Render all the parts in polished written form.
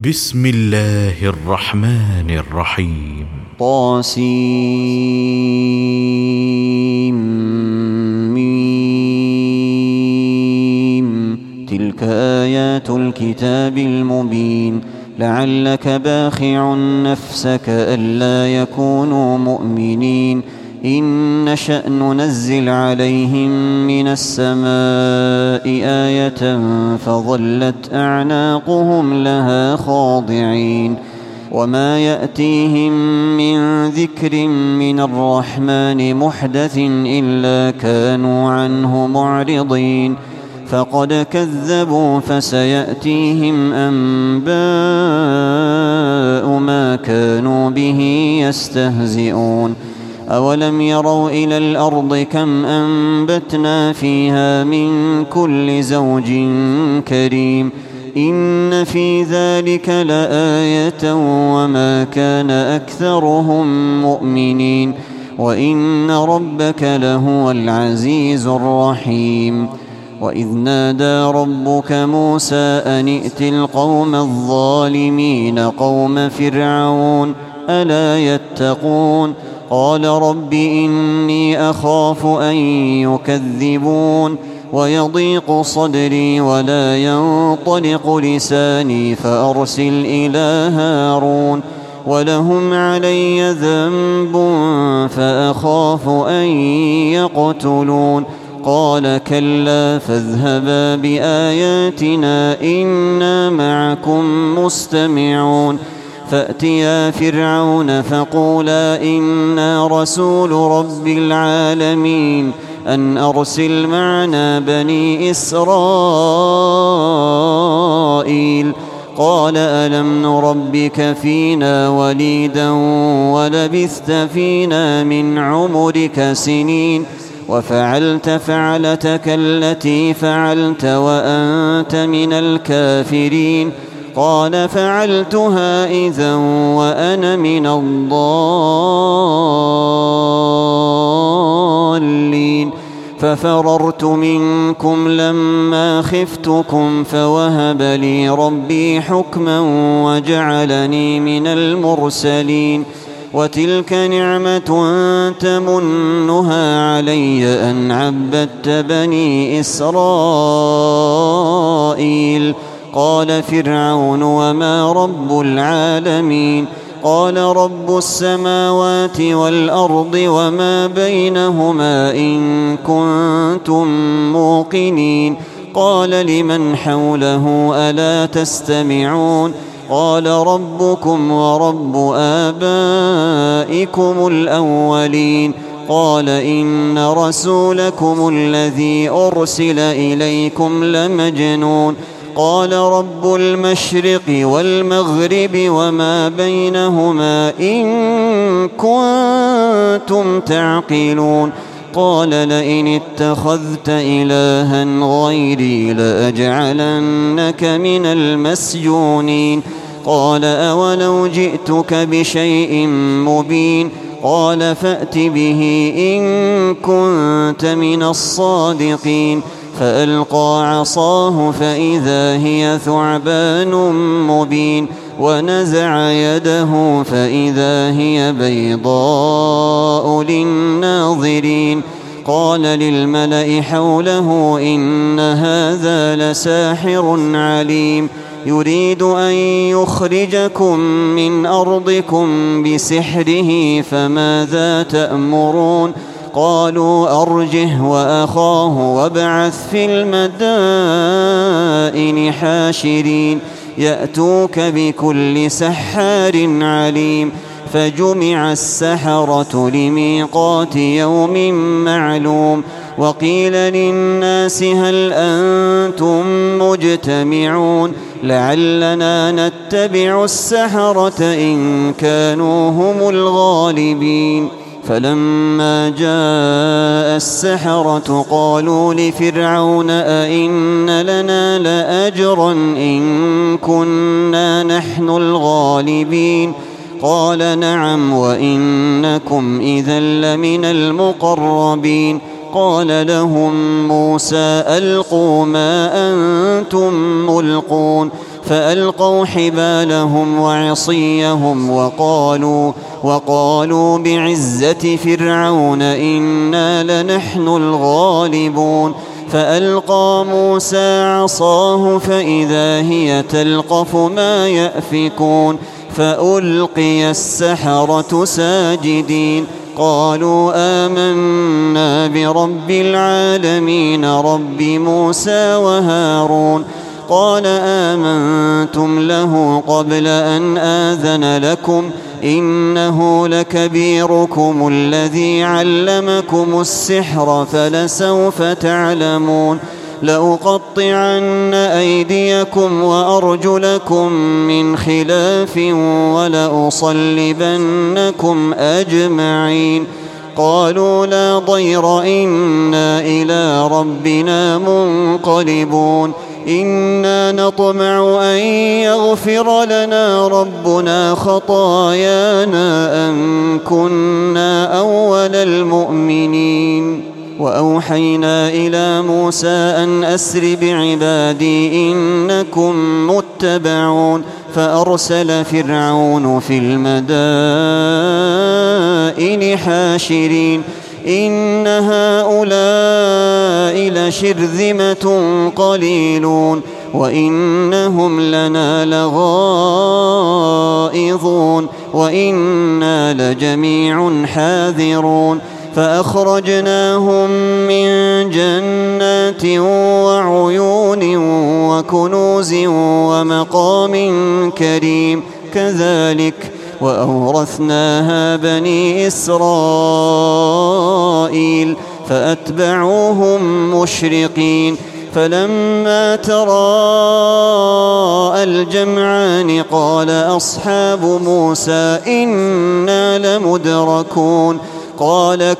بسم الله الرحمن الرحيم طاسيم تلك آيات الكتاب المبين لعلك باخع نفسك ألا يكونوا مؤمنين إن نشأ ننزل عليهم من السماء آية فظلت أعناقهم لها خاضعين وما يأتيهم من ذكر من الرحمن محدث إلا كانوا عنه معرضين فقد كذبوا فسيأتيهم أنباء ما كانوا به يستهزئون أولم يروا إلى الأرض كم أنبتنا فيها من كل زوج كريم إن في ذلك لآية وما كان أكثرهم مؤمنين وإن ربك لهو العزيز الرحيم وإذ نادى ربك موسى أن ائت القوم الظالمين قوم فرعون ألا يتقون قال رب إني أخاف أن يكذبون ويضيق صدري ولا ينطلق لساني فأرسل إلى هارون ولهم علي ذنب فأخاف أن يقتلون قال كلا فاذهبا بآياتنا إنا معكم مستمعون فأتيا فرعون فقولا إنا رسول رب العالمين أن أرسل معنا بني إسرائيل قال ألم نربك فينا وليدا ولبثت فينا من عمرك سنين وفعلت فعلتك التي فعلت وأنت من الكافرين قال فعلتها إذا وأنا من الضالين ففررت منكم لما خفتكم فوهب لي ربي حكما وجعلني من المرسلين وتلك نعمة تمنها علي أن عبدت بني إسرائيل قال فرعون وما رب العالمين قال رب السماوات والأرض وما بينهما إن كنتم موقنين قال لمن حوله ألا تستمعون قال ربكم ورب آبائكم الأولين قال إن رسولكم الذي أرسل إليكم لمجنون قال رب المشرق والمغرب وما بينهما إن كنتم تعقلون قال لئن اتخذت إلها غيري لأجعلنك من المسجونين قال أولو جئتك بشيء مبين قال فأت به إن كنت من الصادقين فألقى عصاه فإذا هي ثعبان مبين ونزع يده فإذا هي بيضاء للناظرين قال للملأ حوله إن هذا لساحر عليم يريد أن يخرجكم من أرضكم بسحره فماذا تأمرون قالوا أرجه وأخاه وابعث في المدائن حاشرين يأتوك بكل سحار عليم فجمع السحرة لميقات يوم معلوم وقيل للناس هل أنتم مجتمعون لعلنا نتبع السحرة إن كانوا هم الغالبين فلما جاء السحرة قالوا لفرعون أئن لنا لأجرا إن كنا نحن الغالبين قال نعم وإنكم إذا لمن المقربين قال لهم موسى ألقوا ما أنتم ملقون فألقوا حبالهم وعصيهم وقالوا بعزة فرعون إنا لنحن الغالبون. فألقى موسى عصاه فإذا هي تلقف ما يأفكون، فألقي السحرة ساجدين قالوا آمنا برب العالمين رب موسى وهارون. قال آمنتم له قبل أن آذن لكم إنه لكبيركم الذي علمكم السحر فلسوف تعلمون لأقطعن أيديكم وأرجلكم من خلاف ولأصلبنكم أجمعين. قالوا لا ضير إنا إلى ربنا منقلبون إنا نطمع أن يغفر لنا ربنا خطايانا أن كنا أول المؤمنين. وأوحينا إلى موسى أن أسر بعبادي إنكم متبعون فأرسل فرعون في المدائن حاشرين إن هؤلاء لشرذمة قليلون وإنهم لنا لغائظون وإنا لجميع حاذرون. فأخرجناهم من جنات وعيون وكنوز ومقام كريم كذلك وأورثناها بني إسرائيل فأتبعوهم مشرقين. فلما تراءى الجمعان قال أصحاب موسى إنا لمدركون قال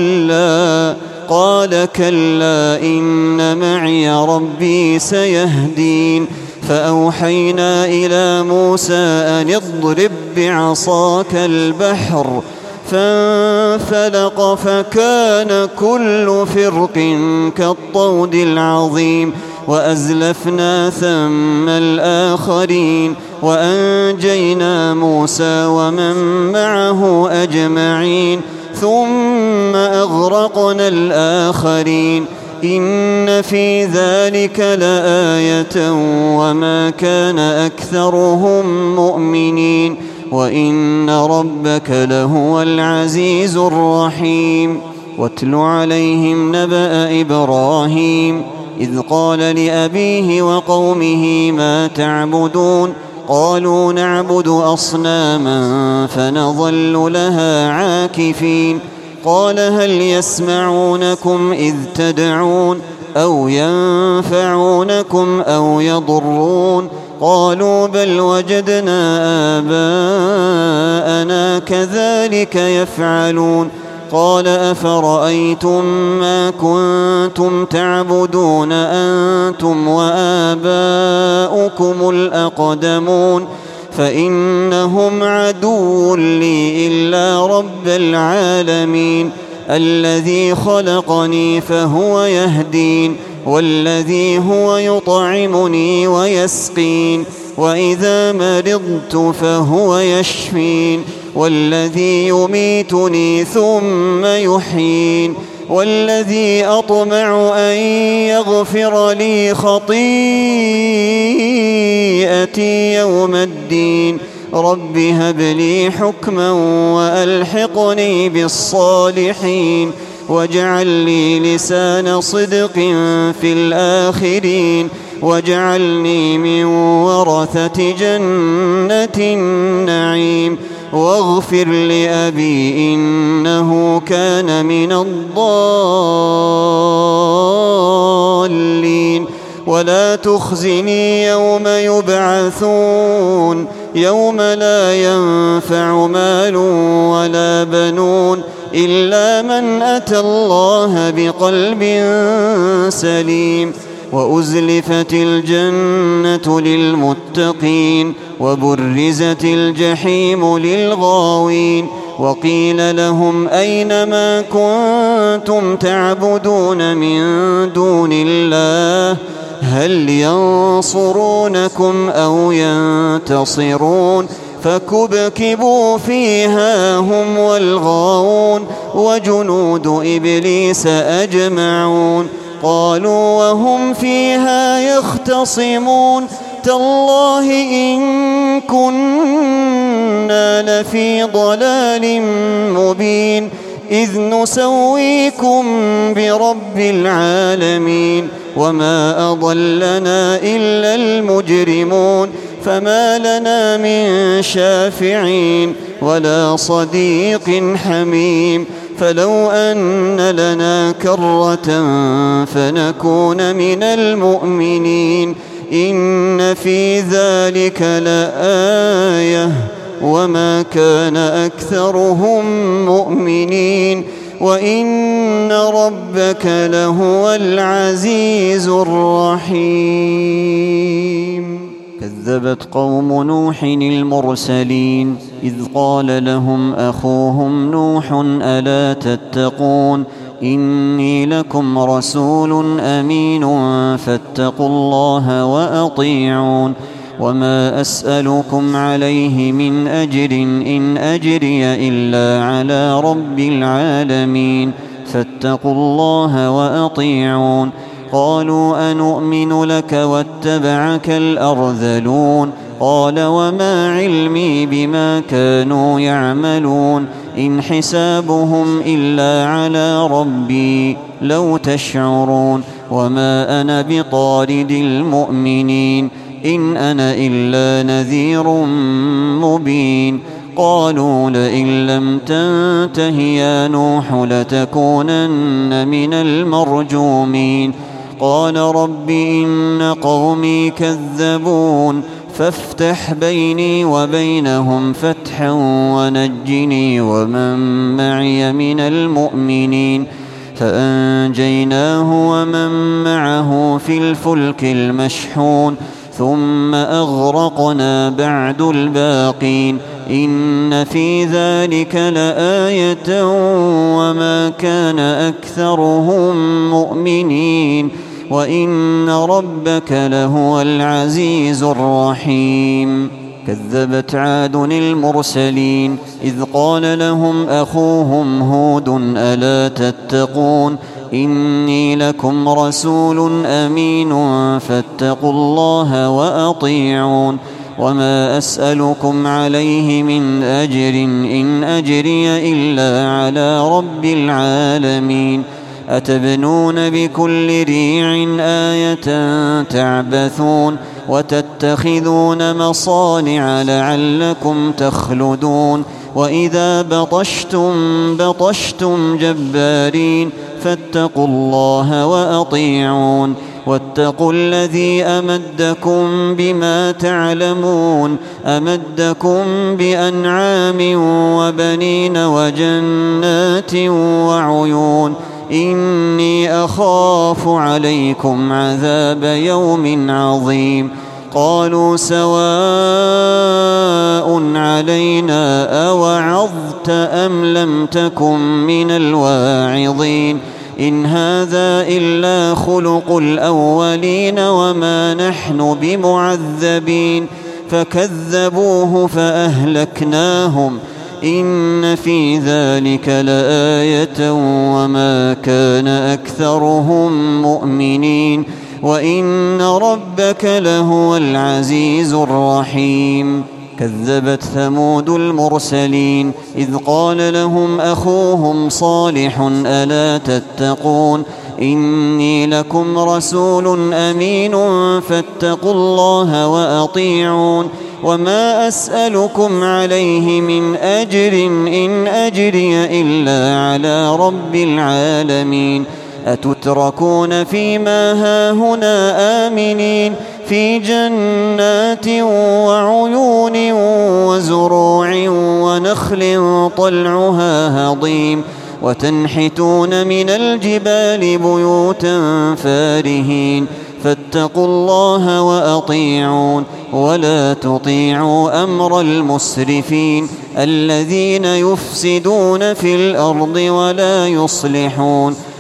كلا إن معي ربي سيهدين. فأوحينا إلى موسى أن اضرب بعصاك البحر فانفلق فكان كل فرق كالطود العظيم وأزلفنا ثم الآخرين وأنجينا موسى ومن معه أجمعين ثم أغرقنا الآخرين إن في ذلك لآية وما كان أكثرهم مؤمنين وإن ربك لهو العزيز الرحيم. واتل عليهم نبأ إبراهيم إذ قال لأبيه وقومه ما تعبدون قالوا نعبد أصناما فنظل لها عاكفين. قال هل يسمعونكم إذ تدعون أو ينفعونكم أو يضرون قالوا بل وجدنا آباءنا كذلك يفعلون. قال أفرأيتم ما كنتم تعبدون أنتم وآباؤكم الأقدمون فإنهم عدو لي إلا رب العالمين الذي خلقني فهو يهدين والذي هو يطعمني ويسقين وإذا مرضت فهو يشفين والذي يميتني ثم يحيين والذي أطمع أن يغفر لي خطيئتي يوم الدين رب هب لي حكما وألحقني بالصالحين واجعل لي لسان صدق في الآخرين واجعلني من ورثة جنة النعيم واغفر لأبي إنه كان من الضالين ولا تخزني يوم يبعثون يوم لا ينفع مال ولا بنون إلا من أتى الله بقلب سليم. وأزلفت الجنة للمتقين وبرزت الجحيم للغاوين وقيل لهم أين ما كنتم تعبدون من دون الله هل ينصرونكم أو ينتصرون فكبكبوا فيها هم والغاوون وجنود إبليس أجمعون قالوا وهم فيها يختصمون تالله إن كنا لفي ضلال مبين إذ نسويكم برب العالمين وما أضلنا إلا المجرمون فما لنا من شافعين ولا صديق حميم فلو أن لنا كرة فنكون من المؤمنين إن في ذلك لآية وما كان أكثرهم مؤمنين وإن ربك لهو العزيز الرحيم. كذبت قوم نوح المرسلين إذ قال لهم أخوهم نوح ألا تتقون إني لكم رسول أمين فاتقوا الله وأطيعون وما أسألكم عليه من أجر إن أجري إلا على رب العالمين فاتقوا الله وأطيعون قالوا أنؤمن لك واتبعك الأرذلون قال وما علمي بما كانوا يعملون إن حسابهم إلا على ربي لو تشعرون وما أنا بطارد المؤمنين إن أنا إلا نذير مبين قالوا لئن لم تنته يا نوح لتكونن من المرجومين قال رب إن قومي كذبون فافتح بيني وبينهم فتحا ونجني ومن معي من المؤمنين فأنجيناه ومن معه في الفلك المشحون ثم أغرقنا بعد الباقين إن في ذلك لآية وما كان أكثرهم مؤمنين وإن ربك لهو العزيز الرحيم. كذبت عاد المرسلين إذ قال لهم أخوهم هود ألا تتقون إني لكم رسول أمين فاتقوا الله وأطيعون وما أسألكم عليه من أجر إن أجري إلا على رب العالمين أتبنون بكل ريع آية تعبثون وتتخذون مصانع لعلكم تخلدون وإذا بطشتم جبارين فاتقوا الله وأطيعون واتقوا الذي أمدكم بما تعلمون أمدكم بأنعام وبنين وجنات وعيون إني أخاف عليكم عذاب يوم عظيم قالوا سواء علينا أوعظت أم لم تكن من الواعظين إن هذا إلا خلق الأولين وما نحن بمعذبين فكذبوه فأهلكناهم إن في ذلك لآية وما كان أكثرهم مؤمنين وإن ربك لهو العزيز الرحيم. كذبت ثمود المرسلين إذ قال لهم أخوهم صالح ألا تتقون إني لكم رسول أمين فاتقوا الله وأطيعون وما أسألكم عليه من أجر إن أجري إلا على رب العالمين أتتركون فيما هاهنا آمنين في جنات وعيون وزروع ونخل طلعها هضيم وتنحتون من الجبال بيوتا فارهين فاتقوا الله وأطيعون ولا تطيعوا أمر المسرفين الذين يفسدون في الأرض ولا يصلحون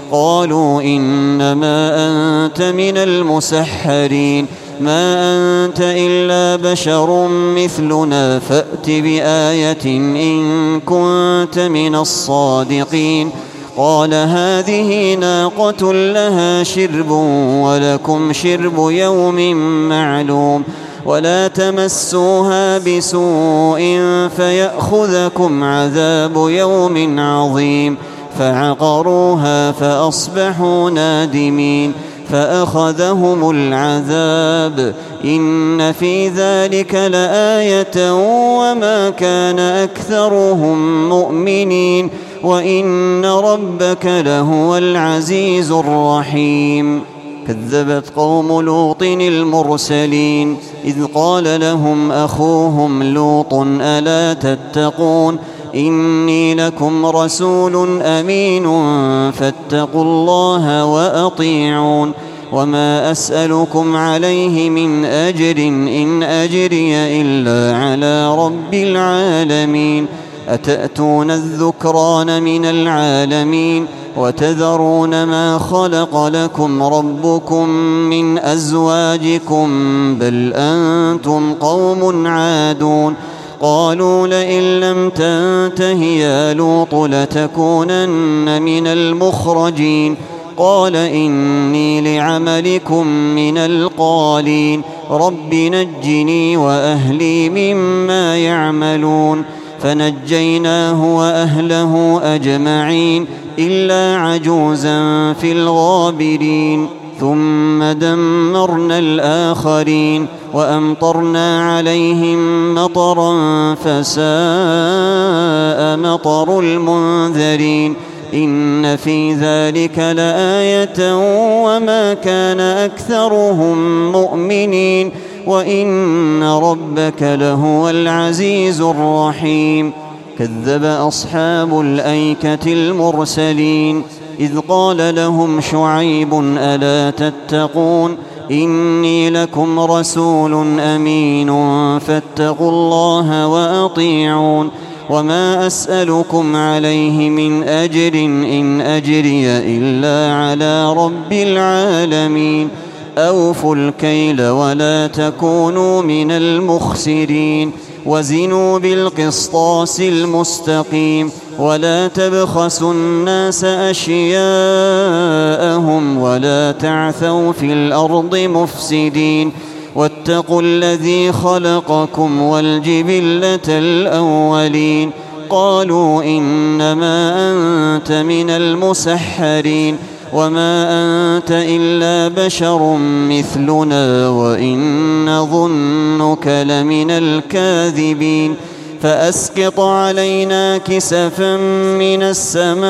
قالوا إنما أنت من المسحرين ما أنت إلا بشر مثلنا فأت بآية إن كنت من الصادقين قال هذه ناقة لها شرب ولكم شرب يوم معلوم ولا تمسوها بسوء فيأخذكم عذاب يوم عظيم فعقروها فأصبحوا نادمين فأخذهم العذاب إن في ذلك لآية وما كان أكثرهم مؤمنين وإن ربك لهو العزيز الرحيم كذبت قوم لوط المرسلين إذ قال لهم أخوهم لوط ألا تتقون إني لكم رسول أمين فاتقوا الله وأطيعون وما أسألكم عليه من أجر إن أجري إلا على رب العالمين أتأتون الذكران من العالمين وتذرون ما خلق لكم ربكم من أزواجكم بل أنتم قوم عادون قالوا لئن لم تنته يا لوط لتكونن من المخرجين قال إني لعملكم من القالين رب نجني وأهلي مما يعملون فنجيناه وأهله أجمعين إلا عجوزا في الغابرين ثم دمرنا الآخرين وأمطرنا عليهم مطرا فساء مطر المنذرين إن في ذلك لآية وما كان أكثرهم مؤمنين وإن ربك لهو العزيز الرحيم كذب أصحاب الأيكة المرسلين إذ قال لهم شعيب ألا تتقون إني لكم رسول أمين فاتقوا الله وأطيعون وما أسألكم عليه من أجر إن أجري إلا على رب العالمين أوفوا الكيل ولا تكونوا من المخسرين وزنوا بالقسطاس المستقيم ولا تبخسوا الناس أشياءهم ولا تعثوا في الأرض مفسدين واتقوا الذي خلقكم والجبلة الأولين قالوا إنما أنت من المسحرين وما أنت إلا بشر مثلنا وإن نظنك لمن الكاذبين فأسقط علينا كسفا من السماء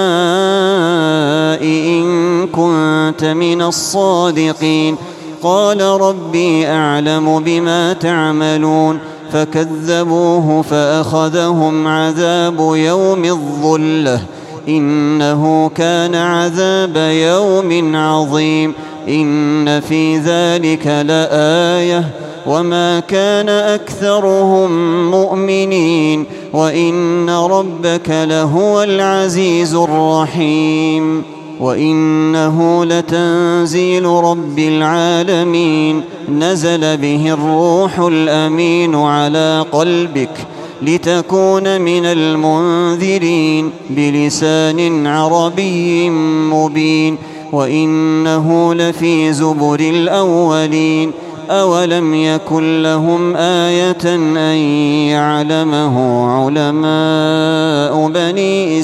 إن كنت من الصادقين قال ربي أعلم بما تعملون فكذبوه فأخذهم عذاب يوم الظلة إنه كان عذاب يوم عظيم إن في ذلك لآية وما كان أكثرهم مؤمنين وإن ربك لهو العزيز الرحيم وإنه لتنزيل رب العالمين نزل به الروح الأمين على قلبك لتكون من المنذرين بلسان عربي مبين وإنه لفي زبر الأولين أولم يكن لهم آية أن يعلمه علماء بني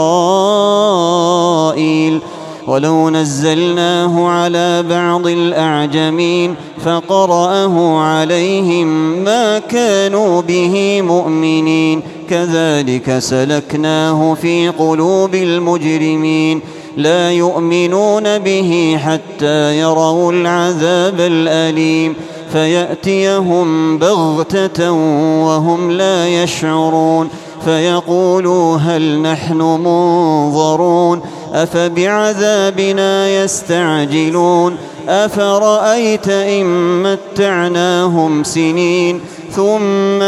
إسرائيل ولو نزلناه على بعض الأعجمين فقرأه عليهم ما كانوا به مؤمنين كذلك سلكناه في قلوب المجرمين لا يؤمنون به حتى يروا العذاب الأليم فيأتيهم بغتة وهم لا يشعرون فيقولوا هل نحن منظرون أفبعذابنا يستعجلون أفرأيت إن متعناهم سنين ثم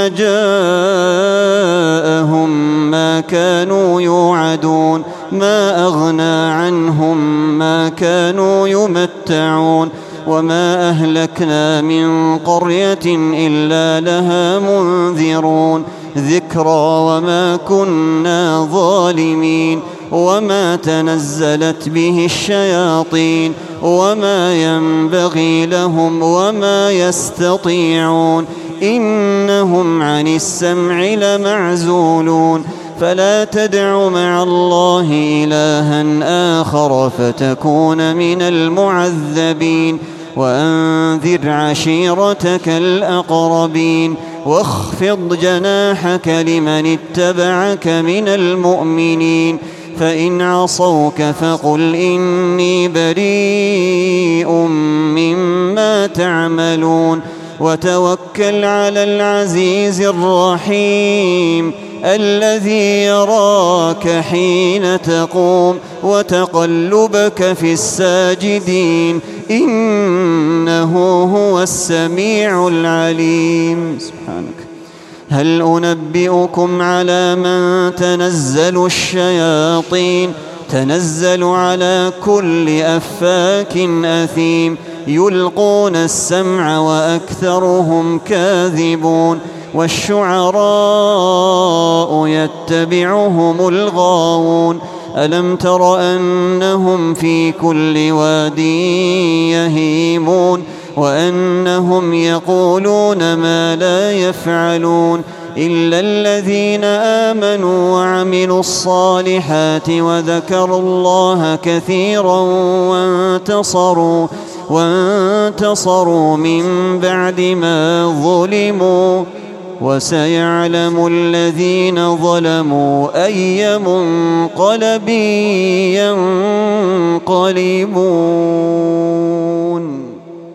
جاءهم ما كانوا يوعدون ما أغنى عنهم ما كانوا يمتعون وما أهلكنا من قرية إلا لها منذرون ذكرى وما كنا ظالمين وما تنزلت به الشياطين وما ينبغي لهم وما يستطيعون إنهم عن السمع لمعزولون فلا تدع مع الله إلها آخر فتكون من المعذبين وأنذر عشيرتك الأقربين واخفض جناحك لمن اتبعك من المؤمنين فإن عصوك فقل إني بريء مما تعملون وتوكل على العزيز الرحيم الذي يراك حين تقوم وتقلبك في الساجدين إنه هو السميع العليم. سبحانك. هل أنبئكم على من تنزل الشياطين تنزل على كل أفاك أثيم يلقون السمع وأكثرهم كاذبون والشعراء يتبعهم الغاوون ألم تر أنهم في كل واد يهيمون وأنهم يقولون ما لا يفعلون إلا الذين آمنوا وعملوا الصالحات وذكروا الله كثيرا وانتصروا من بعد ما ظلموا وسيعلم الذين ظلموا أي منقلب ينقلبون.